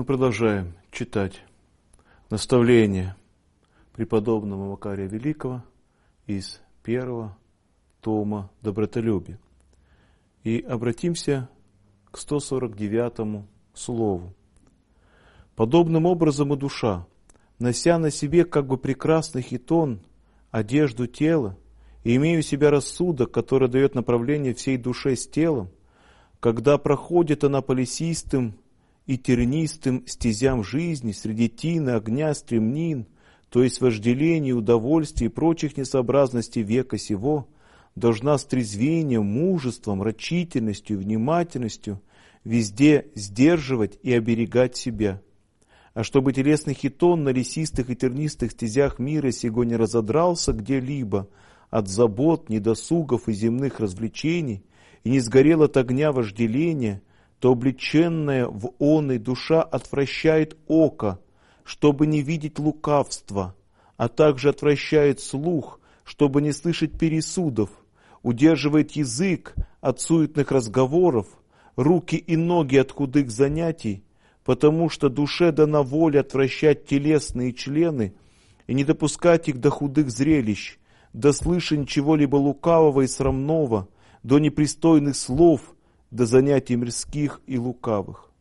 продолжаем читать наставления преподобного Макария Великого из первого тома «Добротолюбие». И обратимся к 149 слову. «Подобным образом и душа, нося на себе как бы прекрасный хитон, одежду тела, и имея у себя рассудок, который дает направление всей душе с телом, когда проходит она по лесистым и тернистым стезям жизни среди тины, огня, стремнин, то есть вожделений, удовольствий и прочих несообразностей века сего, должна с трезвением, мужеством, рачительностью и внимательностью везде сдерживать и оберегать себя. А чтобы телесный хитон на лесистых и тернистых стезях мира сего не разодрался где-либо от забот, недосугов и земных развлечений, и не сгорел от огня вожделения, то облеченная в оной душа отвращает око, чтобы не видеть лукавства, а также отвращает слух, чтобы не слышать пересудов, удерживает язык от суетных разговоров, руки и ноги от худых занятий, потому что душе дана воля отвращать телесные члены и не допускать их до худых зрелищ, до слышания чего-либо лукавого и срамного, до непристойных слов, до занятий мирских и лукавых».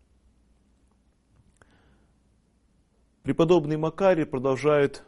Преподобный Макарий продолжает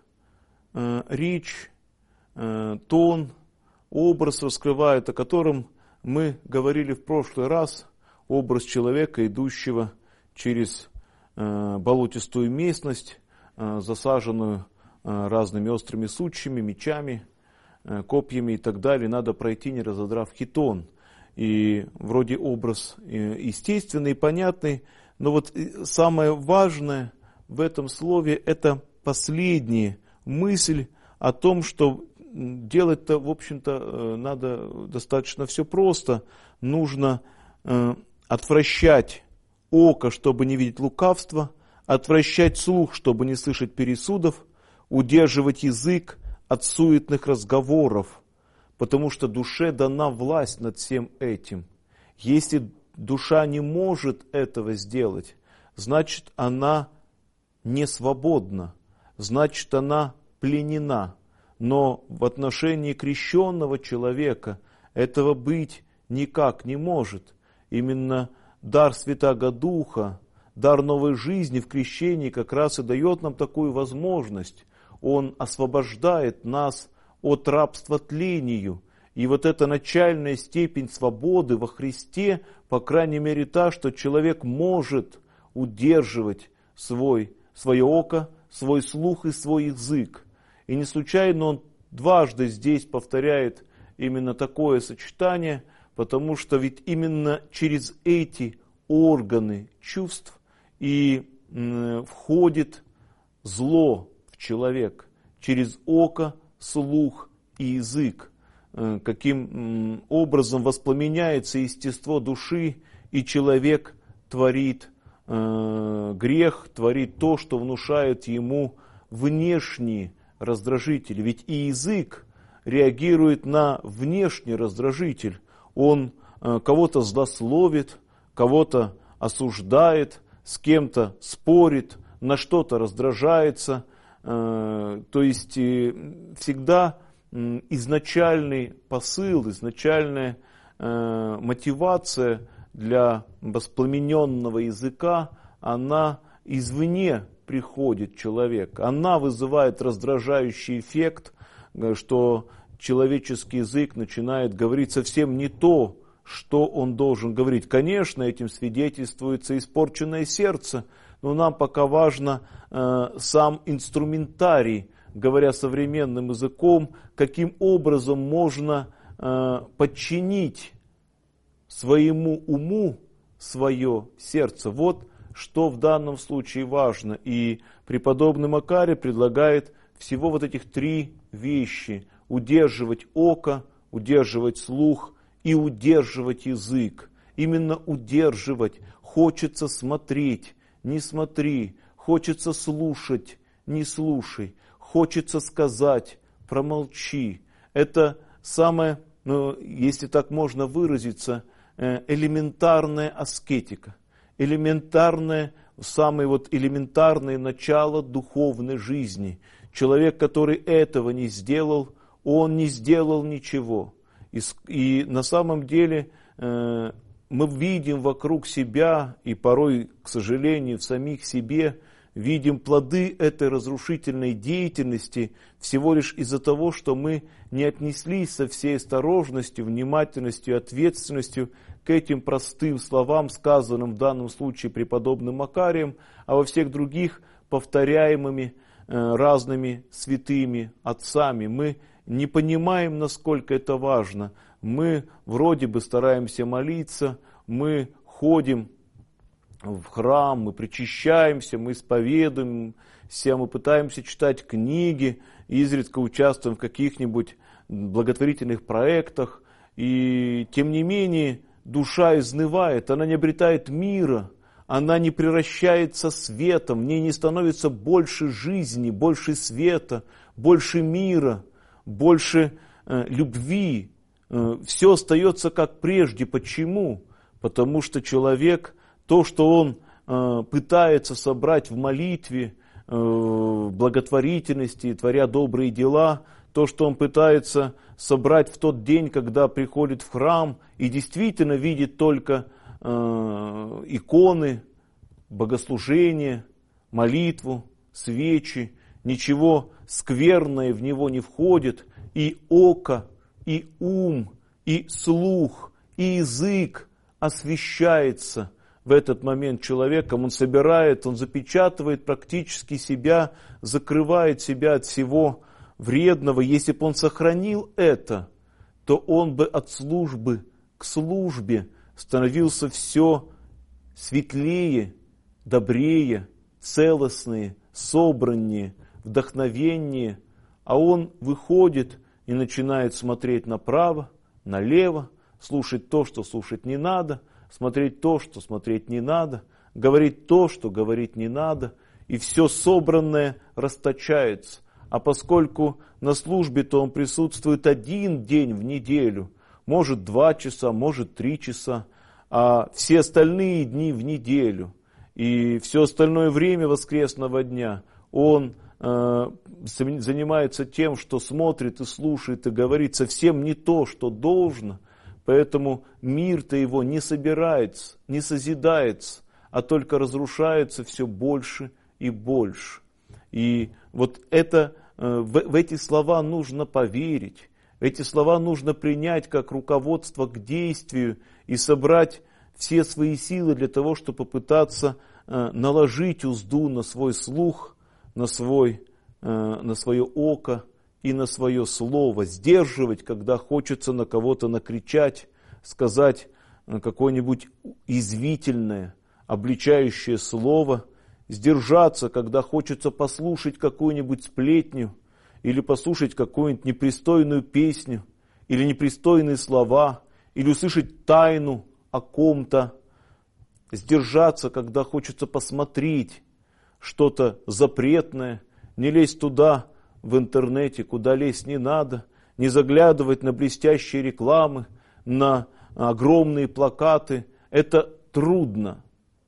речь, тон, образ раскрывает, о котором мы говорили в прошлый раз, образ человека, идущего через болотистую местность, засаженную разными острыми сучьями, мечами, копьями и так далее. Надо пройти, не разодрав хитон. И вроде образ естественный, понятный, но вот самое важное в этом слове это последняя мысль о том, что делать-то, в общем-то, надо достаточно все просто. Нужно отвращать око, чтобы не видеть лукавства, отвращать слух, чтобы не слышать пересудов, удерживать язык от суетных разговоров, потому что душе дана власть над всем этим. Если душа не может этого сделать, значит она не свободна, значит она пленена. Но в отношении крещенного человека этого быть никак не может. Именно дар Святаго Духа, дар новой жизни в крещении как раз и дает нам такую возможность. Он освобождает нас от рабства тлению. И вот эта начальная степень свободы во Христе, по крайней мере та, что человек может удерживать свое око, свой слух и свой язык. И не случайно он дважды здесь повторяет именно такое сочетание, потому что ведь именно через эти органы чувств и входит зло в человек, через око, слух и язык. Каким образом воспламеняется естество души, и человек творит грех, творит то, что внушает ему внешние раздражители. Ведь и язык реагирует на внешний раздражитель. Он кого-то злословит, кого-то осуждает, с кем-то спорит, на что-то раздражается. То есть всегда изначальный посыл, изначальная мотивация для воспламененного языка, она извне приходит человек. Она вызывает раздражающий эффект, что человеческий язык начинает говорить совсем не то, что он должен говорить. Конечно, этим свидетельствуется испорченное сердце, но нам пока важно сам инструментарий, говоря современным языком, каким образом можно подчинить своему уму свое сердце. Вот что в данном случае важно. И преподобный Макарий предлагает всего вот этих три вещи. Удерживать око, удерживать слух и удерживать язык. Именно удерживать. Хочется смотреть, не смотри. Хочется слушать, не слушай. Хочется сказать, промолчи. Это самое, если так можно выразиться, элементарная аскетика. Элементарное самые элементарные начала духовной жизни. Человек, который этого не сделал, он не сделал ничего. И на самом деле мы видим вокруг себя, и порой, к сожалению, в самих себе, видим плоды этой разрушительной деятельности всего лишь из-за того, что мы не отнеслись со всей осторожностью, внимательностью и ответственностью к этим простым словам, сказанным в данном случае преподобным Макарием, а во всех других повторяемыми разными святыми отцами. Мы не понимаем, насколько это важно. Мы вроде бы стараемся молиться, мы ходим в храм, мы причащаемся, мы исповедуемся, мы пытаемся читать книги, изредка участвуем в каких-нибудь благотворительных проектах, и тем не менее душа изнывает, она не обретает мира, она не превращается светом, в ней не становится больше жизни, больше света, больше мира, больше любви. Все остается как прежде. Почему? Потому что человек, то, что он пытается собрать в молитве, в благотворительности, творя добрые дела, то, что он пытается собрать в тот день, когда приходит в храм и действительно видит только иконы, богослужения, молитву, свечи, ничего скверное в него не входит, и око, и ум, и слух, и язык освящается в этот момент человеком. Он собирает, он запечатывает практически себя, закрывает себя от всего вредного. Если бы он сохранил это, то он бы от службы к службе становился все светлее, добрее, целостнее, собраннее, вдохновеннее. А он выходит и начинает смотреть направо, налево, слушать то, что слушать не надо, смотреть то, что смотреть не надо, говорить то, что говорить не надо, и все собранное расточается. А поскольку на службе-то он присутствует один день в неделю, может 2 часа, может 3 часа, а все остальные дни в неделю, и все остальное время воскресного дня он занимается тем, что смотрит и слушает и говорит совсем не то, что должно, поэтому мир-то его не собирается, не созидается, а только разрушается все больше и больше. И это, в эти слова нужно поверить, эти слова нужно принять как руководство к действию и собрать все свои силы для того, чтобы попытаться наложить узду на свой слух, на свое око и на свое слово, сдерживать, когда хочется на кого-то накричать, сказать какое-нибудь язвительное, обличающее слово, сдержаться, когда хочется послушать какую-нибудь сплетню или послушать какую-нибудь непристойную песню или непристойные слова, или услышать тайну о ком-то, сдержаться, когда хочется посмотреть что-то запретное, не лезть туда, в интернете, куда лезть не надо, не заглядывать на блестящие рекламы, на огромные плакаты. Это трудно,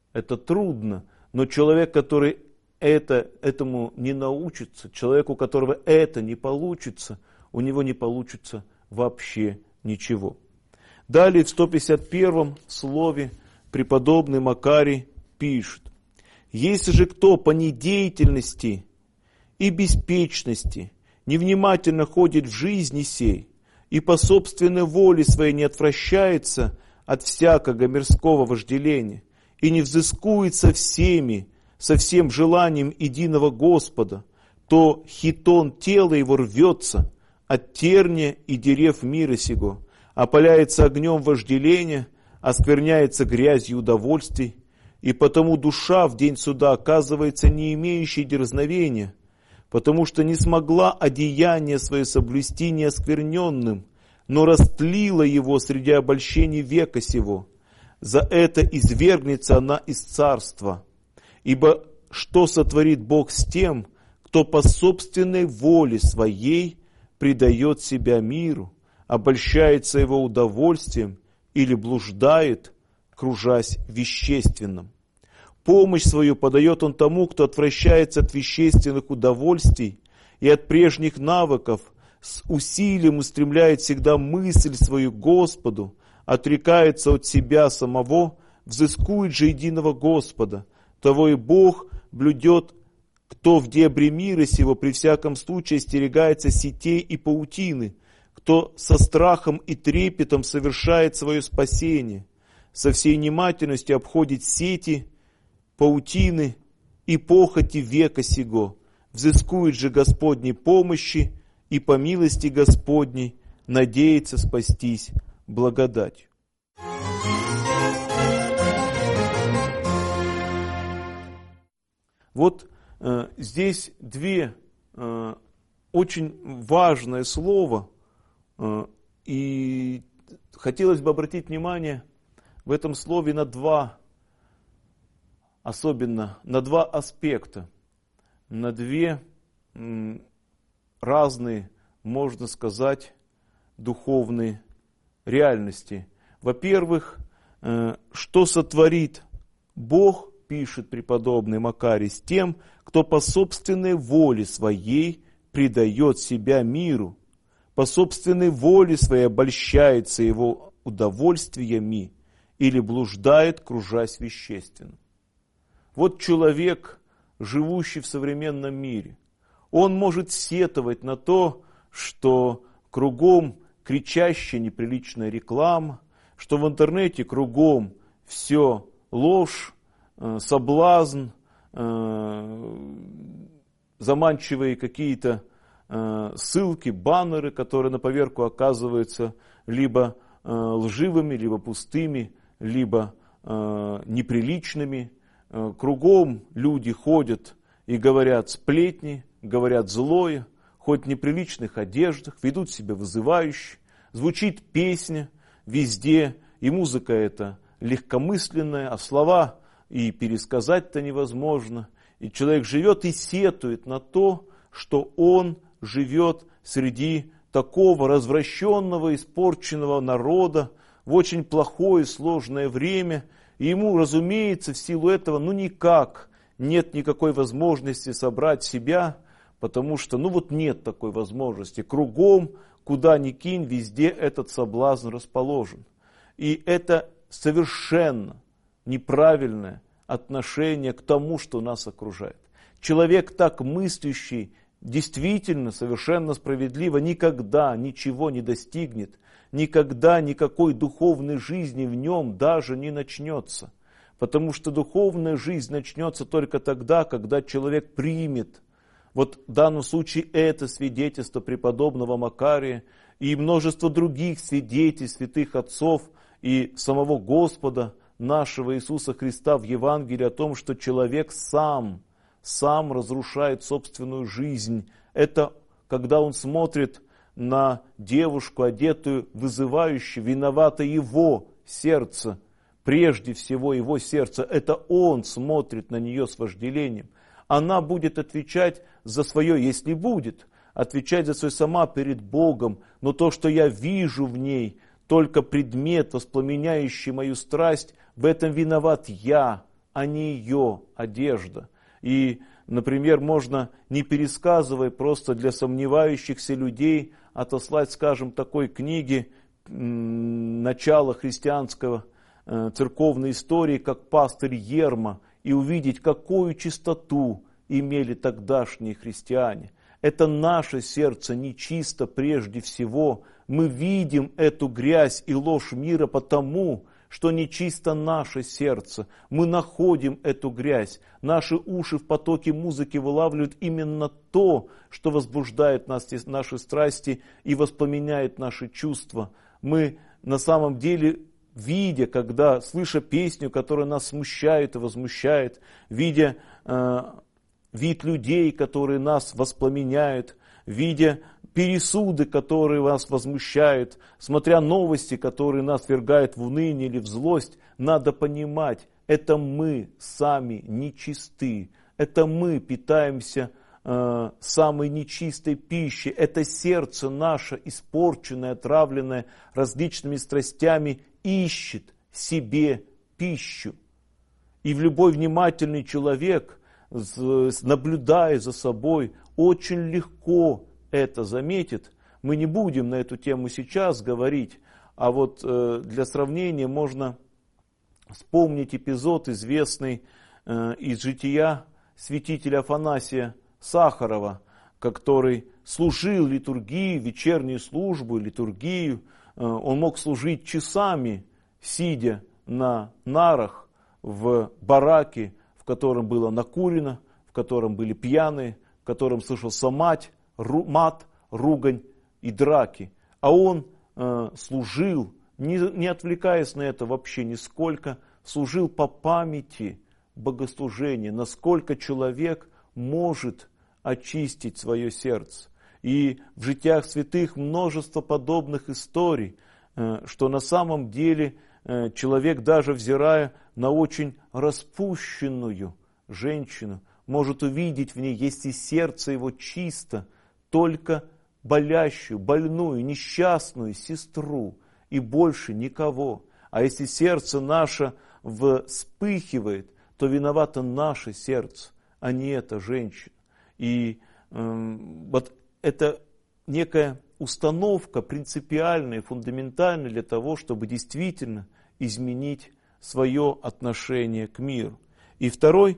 но человек, который этому не научится, человек, у которого это не получится, у него не получится вообще ничего. Далее в 151 слове преподобный Макарий пишет: «Если же кто по недеятельности и беспечности невнимательно ходит в жизни сей и по собственной воле своей не отвращается от всякого мирского вожделения и не взыскует со всем желанием единого Господа, то хитон тела его рвется от терния и дерев мира сего, опаляется огнем вожделения, оскверняется грязью удовольствий, и потому душа в день суда оказывается не имеющей дерзновения, потому что не смогла одеяние свое соблюсти неоскверненным, но растлила его среди обольщений века сего. За это извергнется она из царства. Ибо что сотворит Бог с тем, кто по собственной воле своей предает себя миру, обольщается его удовольствием или блуждает, кружась вещественным? Помощь свою подает он тому, кто отвращается от вещественных удовольствий и от прежних навыков, с усилием устремляет всегда мысль свою к Господу, отрекается от себя самого, взыскует же единого Господа. Того и Бог блюдет, кто в дебри мира сего при всяком случае остерегается сетей и паутины, кто со страхом и трепетом совершает свое спасение, со всей внимательностью обходит сети, паутины и похоти века сего, взыскует же Господней помощи и по милости Господней надеется спастись благодатью. Вот здесь две очень важные слова, и хотелось бы обратить внимание в этом слове на два, особенно на два аспекта, на две разные, можно сказать, духовные реальности. Во-первых, что сотворит Бог, пишет преподобный Макарий, с тем, кто по собственной воле своей предает себя миру, по собственной воле своей обольщается его удовольствиями или блуждает, кружась вещественно. Вот человек, живущий в современном мире, он может сетовать на то, что кругом кричащая неприличная реклама, что в интернете кругом все ложь, соблазн, заманчивые какие-то ссылки, баннеры, которые на поверку оказываются либо лживыми, либо пустыми, либо неприличными. Кругом люди ходят и говорят сплетни, говорят злое, ходят в неприличных одеждах, ведут себя вызывающе, звучит песня везде, и музыка эта легкомысленная, а слова и пересказать-то невозможно. И человек живет и сетует на то, что он живет среди такого развращенного, испорченного народа в очень плохое, сложное время. И ему, разумеется, в силу этого, никак нет никакой возможности собрать себя, потому что, нет такой возможности. Кругом, куда ни кинь, везде этот соблазн расположен. И это совершенно неправильное отношение к тому, что нас окружает. Человек, так мыслящий, действительно, совершенно справедливо, никогда ничего не достигнет, никогда никакой духовной жизни в нем даже не начнется. Потому что духовная жизнь начнется только тогда, когда человек примет, вот в данном случае это свидетельство преподобного Макария и множество других свидетельств святых отцов и самого Господа нашего Иисуса Христа в Евангелии о том, что человек сам разрушает собственную жизнь. Это когда он смотрит на девушку, одетую вызывающе, виновато его сердце, прежде всего его сердце. Это он смотрит на нее с вожделением. Она будет отвечать за свое, если будет, отвечать за свое сама перед Богом. Но то, что я вижу в ней, только предмет, воспламеняющий мою страсть, в этом виноват я, а не ее одежда. И, например, можно, не пересказывая, просто для сомневающихся людей отослать, скажем, такой книги начала христианского церковной истории, как «Пастырь Ерма», и увидеть, какую чистоту имели тогдашние христиане. Это наше сердце нечисто прежде всего. Мы видим эту грязь и ложь мира потому, что нечисто наше сердце. Мы находим эту грязь. Наши уши в потоке музыки вылавливают именно то, что возбуждает нас, наши страсти и воспламеняет наши чувства. Мы на самом деле, видя, слыша песню, которая нас смущает и возмущает, видя вид людей, которые нас воспламеняют, видя пересуды, которые вас возмущают, смотря новости, которые нас ввергают в уныние или в злость, надо понимать, это мы сами нечисты, это мы питаемся самой нечистой пищей, это сердце наше, испорченное, отравленное различными страстями, ищет себе пищу. И любой внимательный человек, наблюдая за собой, очень легко это заметит. Мы не будем на эту тему сейчас говорить, а вот для сравнения можно вспомнить эпизод, известный из жития святителя Афанасия Сахарова, который служил литургию, вечернюю службу, литургию. Он мог служить часами, сидя на нарах в бараке, в котором было накурено, в котором были пьяные, в котором слышался мат, ругань и драки. А он служил, не отвлекаясь на это вообще нисколько, служил по памяти богослужения, насколько человек может очистить свое сердце. И в житиях святых множество подобных историй, что на самом деле человек, даже взирая на очень распущенную женщину, может увидеть в ней, если сердце его чисто, только болящую, больную, несчастную сестру и больше никого. А если сердце наше вспыхивает, то виновато наше сердце, а не эта женщина. И вот это некая установка принципиальная, фундаментальная для того, чтобы действительно изменить свое отношение к миру. И второй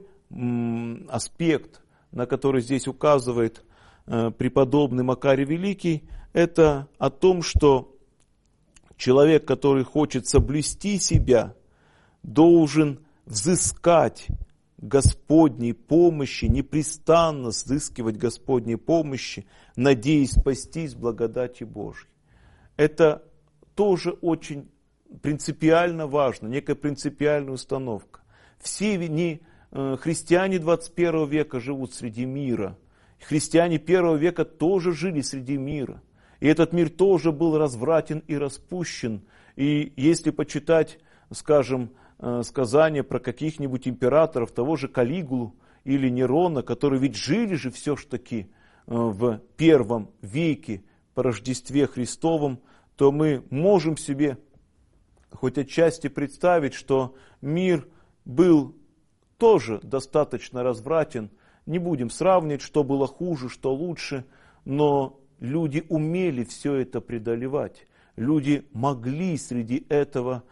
аспект, на который здесь указывает преподобный Макарий Великий, это о том, что человек, который хочет соблюсти себя, должен взыскать Господней помощи, непрестанно взыскивать Господней помощи, надеясь спастись благодати Божьей. Это тоже очень принципиально важно, некая принципиальная установка. Все христиане 21 века живут среди мира. Христиане 1 века тоже жили среди мира. И этот мир тоже был развратен и распущен. И если почитать, скажем, сказания про каких-нибудь императоров, того же Калигулу или Нерона, которые ведь жили же все ж таки в 1 веке по Рождестве Христовом, то мы можем себе хоть отчасти представить, что мир был тоже достаточно развратен. Не будем сравнивать, что было хуже, что лучше, но люди умели все это преодолевать. Люди могли среди этого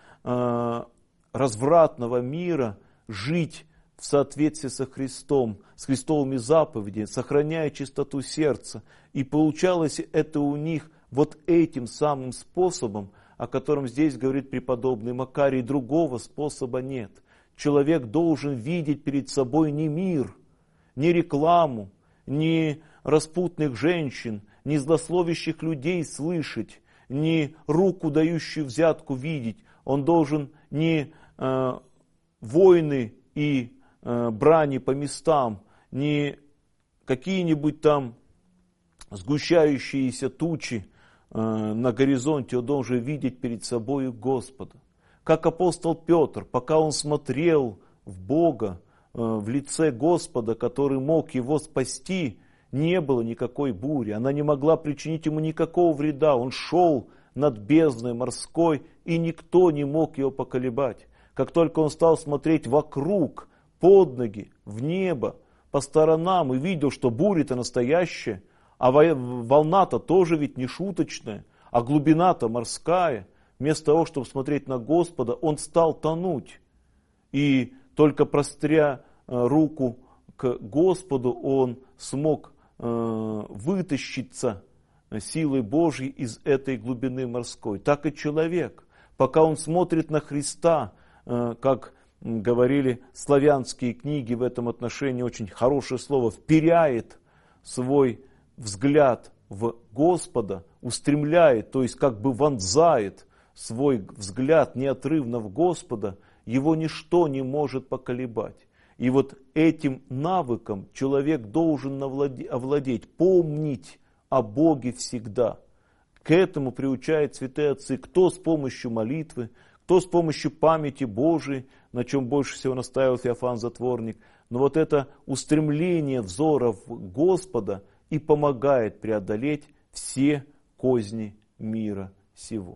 развратного мира жить в соответствии со Христом, с Христовыми заповедями, сохраняя чистоту сердца. И получалось это у них вот этим самым способом, о котором здесь говорит преподобный Макарий, другого способа нет. Человек должен видеть перед собой не мир, не рекламу, не распутных женщин, не злословящих людей слышать, не руку, дающую взятку, видеть. Он должен не войны и брани по местам, не какие-нибудь там сгущающиеся тучи на горизонте, он должен видеть перед собой Господа. Как апостол Петр, пока он смотрел в Бога, в лице Господа, который мог его спасти, не было никакой бури, она не могла причинить ему никакого вреда. Он шел над бездной морской, и никто не мог его поколебать. Как только он стал смотреть вокруг, под ноги, в небо, по сторонам, и видел, что буря-то настоящая, а волна-то тоже ведь не шуточная, а глубина-то морская, вместо того, чтобы смотреть на Господа, он стал тонуть. И только простря руку к Господу, он смог вытащиться силой Божьей из этой глубины морской. Так и человек, пока он смотрит на Христа, как говорили славянские книги в этом отношении, очень хорошее слово, вперяет свой взгляд в Господа, устремляет, то есть как бы вонзает свой взгляд неотрывно в Господа, его ничто не может поколебать. И вот этим навыком человек должен овладеть, помнить о Боге всегда. К этому приучают святые отцы, кто с помощью молитвы, кто с помощью памяти Божией, на чем больше всего настаивал Феофан Затворник. Но вот это устремление взора в Господа и помогает преодолеть все козни мира сего.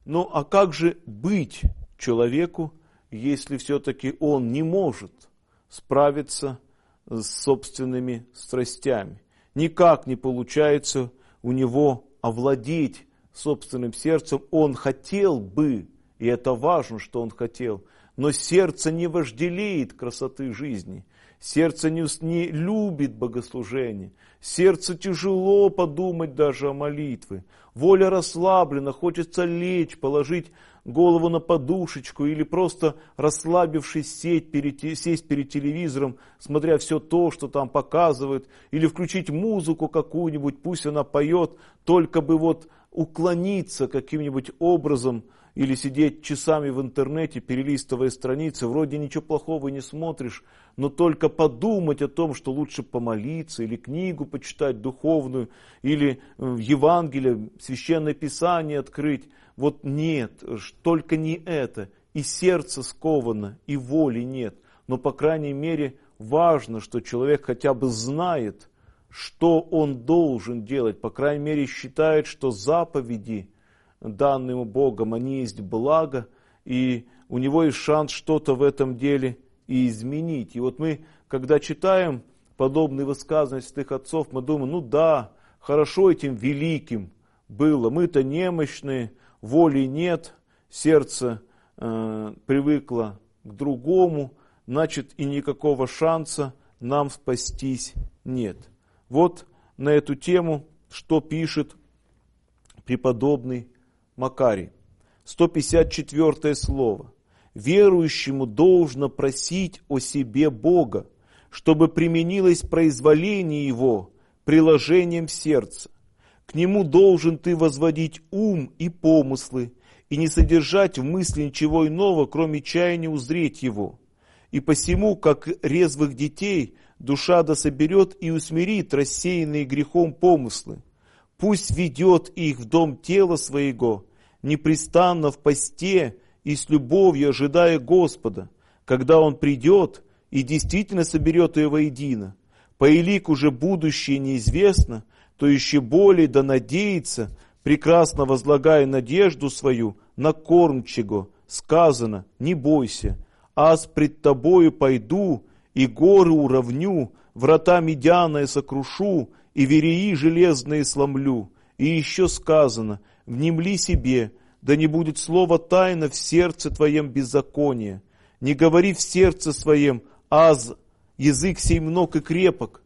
Ну а как же быть человеку, если все-таки он не может справиться с собственными страстями? Никак не получается у него овладеть собственным сердцем. Он хотел бы, и это важно, что он хотел, но сердце не вожделеет красоты жизни. Сердце не любит богослужение. Сердце тяжело подумать даже о молитве. Воля расслаблена, хочется лечь, положить голову на подушечку или просто расслабившись сесть перед телевизором, смотря все то, что там показывают, или включить музыку какую-нибудь, пусть она поет, только бы вот уклониться каким-нибудь образом, или сидеть часами в интернете, перелистывая страницы, вроде ничего плохого не смотришь, но только подумать о том, что лучше помолиться, или книгу почитать духовную, или Евангелие, Священное Писание открыть. Вот нет, только не это. И сердце сковано, и воли нет. Но, по крайней мере, важно, что человек хотя бы знает, что он должен делать. По крайней мере, считает, что заповеди, данные ему Богом, они есть благо, и у него есть шанс что-то в этом деле и изменить. И вот мы, когда читаем подобные высказывания святых отцов, мы думаем, ну да, хорошо этим великим было, мы-то немощные, воли нет, сердце привыкло к другому, значит и никакого шанса нам спастись нет. Вот на эту тему, что пишет преподобный Макарий. 154 слово. Верующему должно просить о себе Бога, чтобы применилось произволение его приложением сердца. К нему должен ты возводить ум и помыслы, и не содержать в мысли ничего иного, кроме чаяния узреть его. И посему, как резвых детей, душа дособерет и усмирит рассеянные грехом помыслы. Пусть ведет их в дом тела своего, непрестанно в посте и с любовью ожидая Господа, когда Он придет и действительно соберет ее воедино. По элику же будущее неизвестно, то еще более да надеется, прекрасно возлагая надежду свою на кормчего. Сказано, не бойся, аз пред тобою пойду, и горы уравню, врата медяные сокрушу, и вереи железные сломлю. И еще сказано, внемли себе, да не будет слова тайна в сердце твоем беззакония. Не говори в сердце своем, аз язык сей мног и крепок.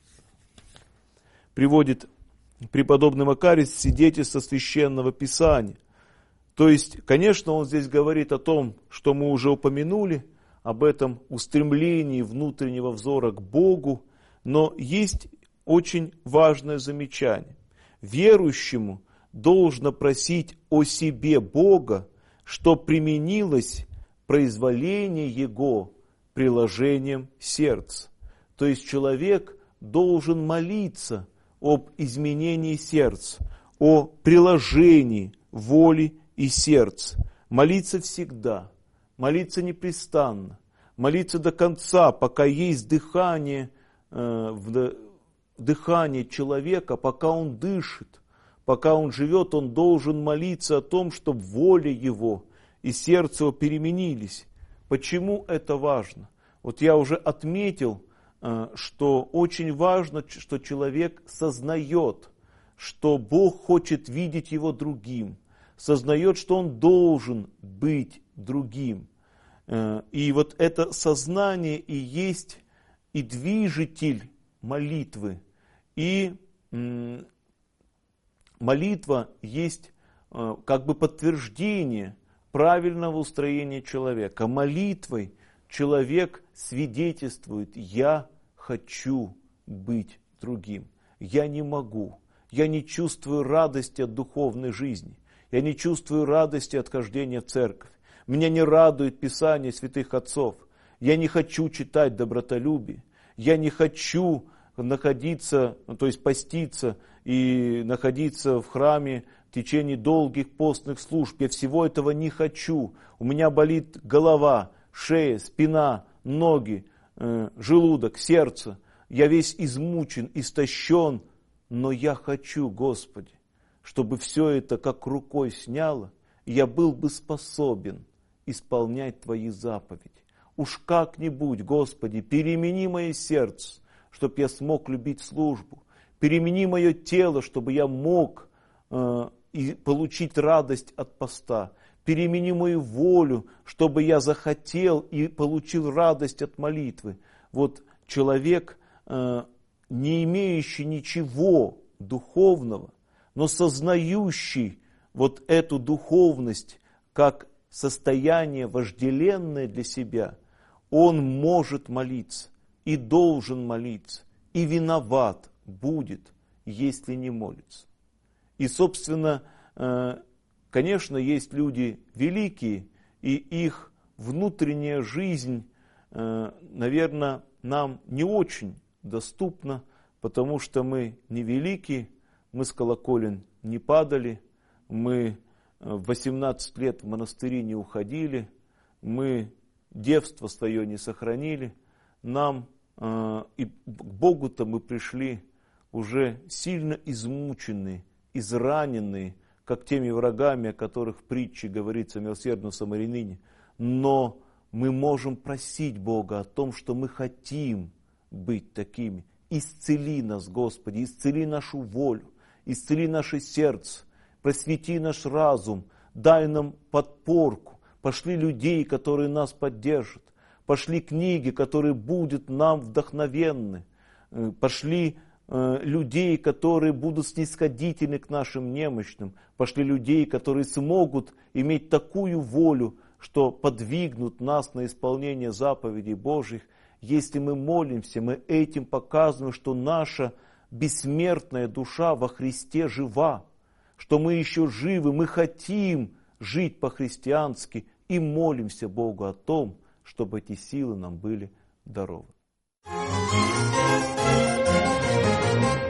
Приводит преподобный Макарий свидетельство Священного Писания. То есть, конечно, он здесь говорит о том, что мы уже упомянули, об этом устремлении внутреннего взора к Богу, но есть очень важное замечание. Верующему должно просить о себе Бога, что применилось произволение Его приложением сердца. То есть человек должен молиться об изменении сердца, о приложении воли и сердца. Молиться всегда, молиться непрестанно, молиться до конца, пока есть дыхание, дыхание человека, пока он дышит, пока он живет, он должен молиться о том, чтобы воля его и сердце его переменились. Почему это важно? Вот я уже отметил, что очень важно, что человек сознает, что Бог хочет видеть его другим, сознает, что он должен быть другим. И вот это сознание и есть и движитель молитвы. И молитва есть как бы подтверждение правильного устроения человека. Молитвой человек свидетельствует: я хочу быть другим, я не могу, я не чувствую радости от духовной жизни, я не чувствую радости от хождения в церковь, меня не радует Писание святых отцов, я не хочу читать добротолюбие, я не хочу находиться, то есть поститься и находиться в храме в течение долгих постных служб. Я всего этого не хочу. У меня болит голова, шея, спина, ноги, желудок, сердце. Я весь измучен, истощен, но я хочу, Господи, чтобы все это как рукой сняло, я был бы способен исполнять Твои заповеди. Уж как-нибудь, Господи, перемени мое сердце, чтобы я смог любить службу. Перемени мое тело, чтобы я мог и получить радость от поста. Перемени мою волю, чтобы я захотел и получил радость от молитвы. Вот человек, не имеющий ничего духовного, но сознающий вот эту духовность как состояние вожделенное для себя, он может молиться и должен молиться, и виноват будет, если не молится. И, собственно, конечно, есть люди великие, и их внутренняя жизнь, наверное, нам не очень доступна, потому что мы не великие, мы с колоколен не падали, мы в 18 лет в монастыри не уходили, мы девство свое не сохранили, нам и к Богу-то мы пришли уже сильно измученные, израненные, как теми врагами, о которых в притче говорится о милосердном самарянине. Но мы можем просить Бога о том, что мы хотим быть такими. Исцели нас, Господи, исцели нашу волю, исцели наше сердце, просвети наш разум, дай нам подпорку, пошли людей, которые нас поддержат, пошли книги, которые будут нам вдохновенны, пошли людей, которые будут снисходительны к нашим немощным, пошли людей, которые смогут иметь такую волю, что подвигнут нас на исполнение заповедей Божьих. Если мы молимся, мы этим показываем, что наша бессмертная душа во Христе жива, что мы еще живы, мы хотим жить по-христиански и молимся Богу о том, чтобы эти силы нам были дарованы.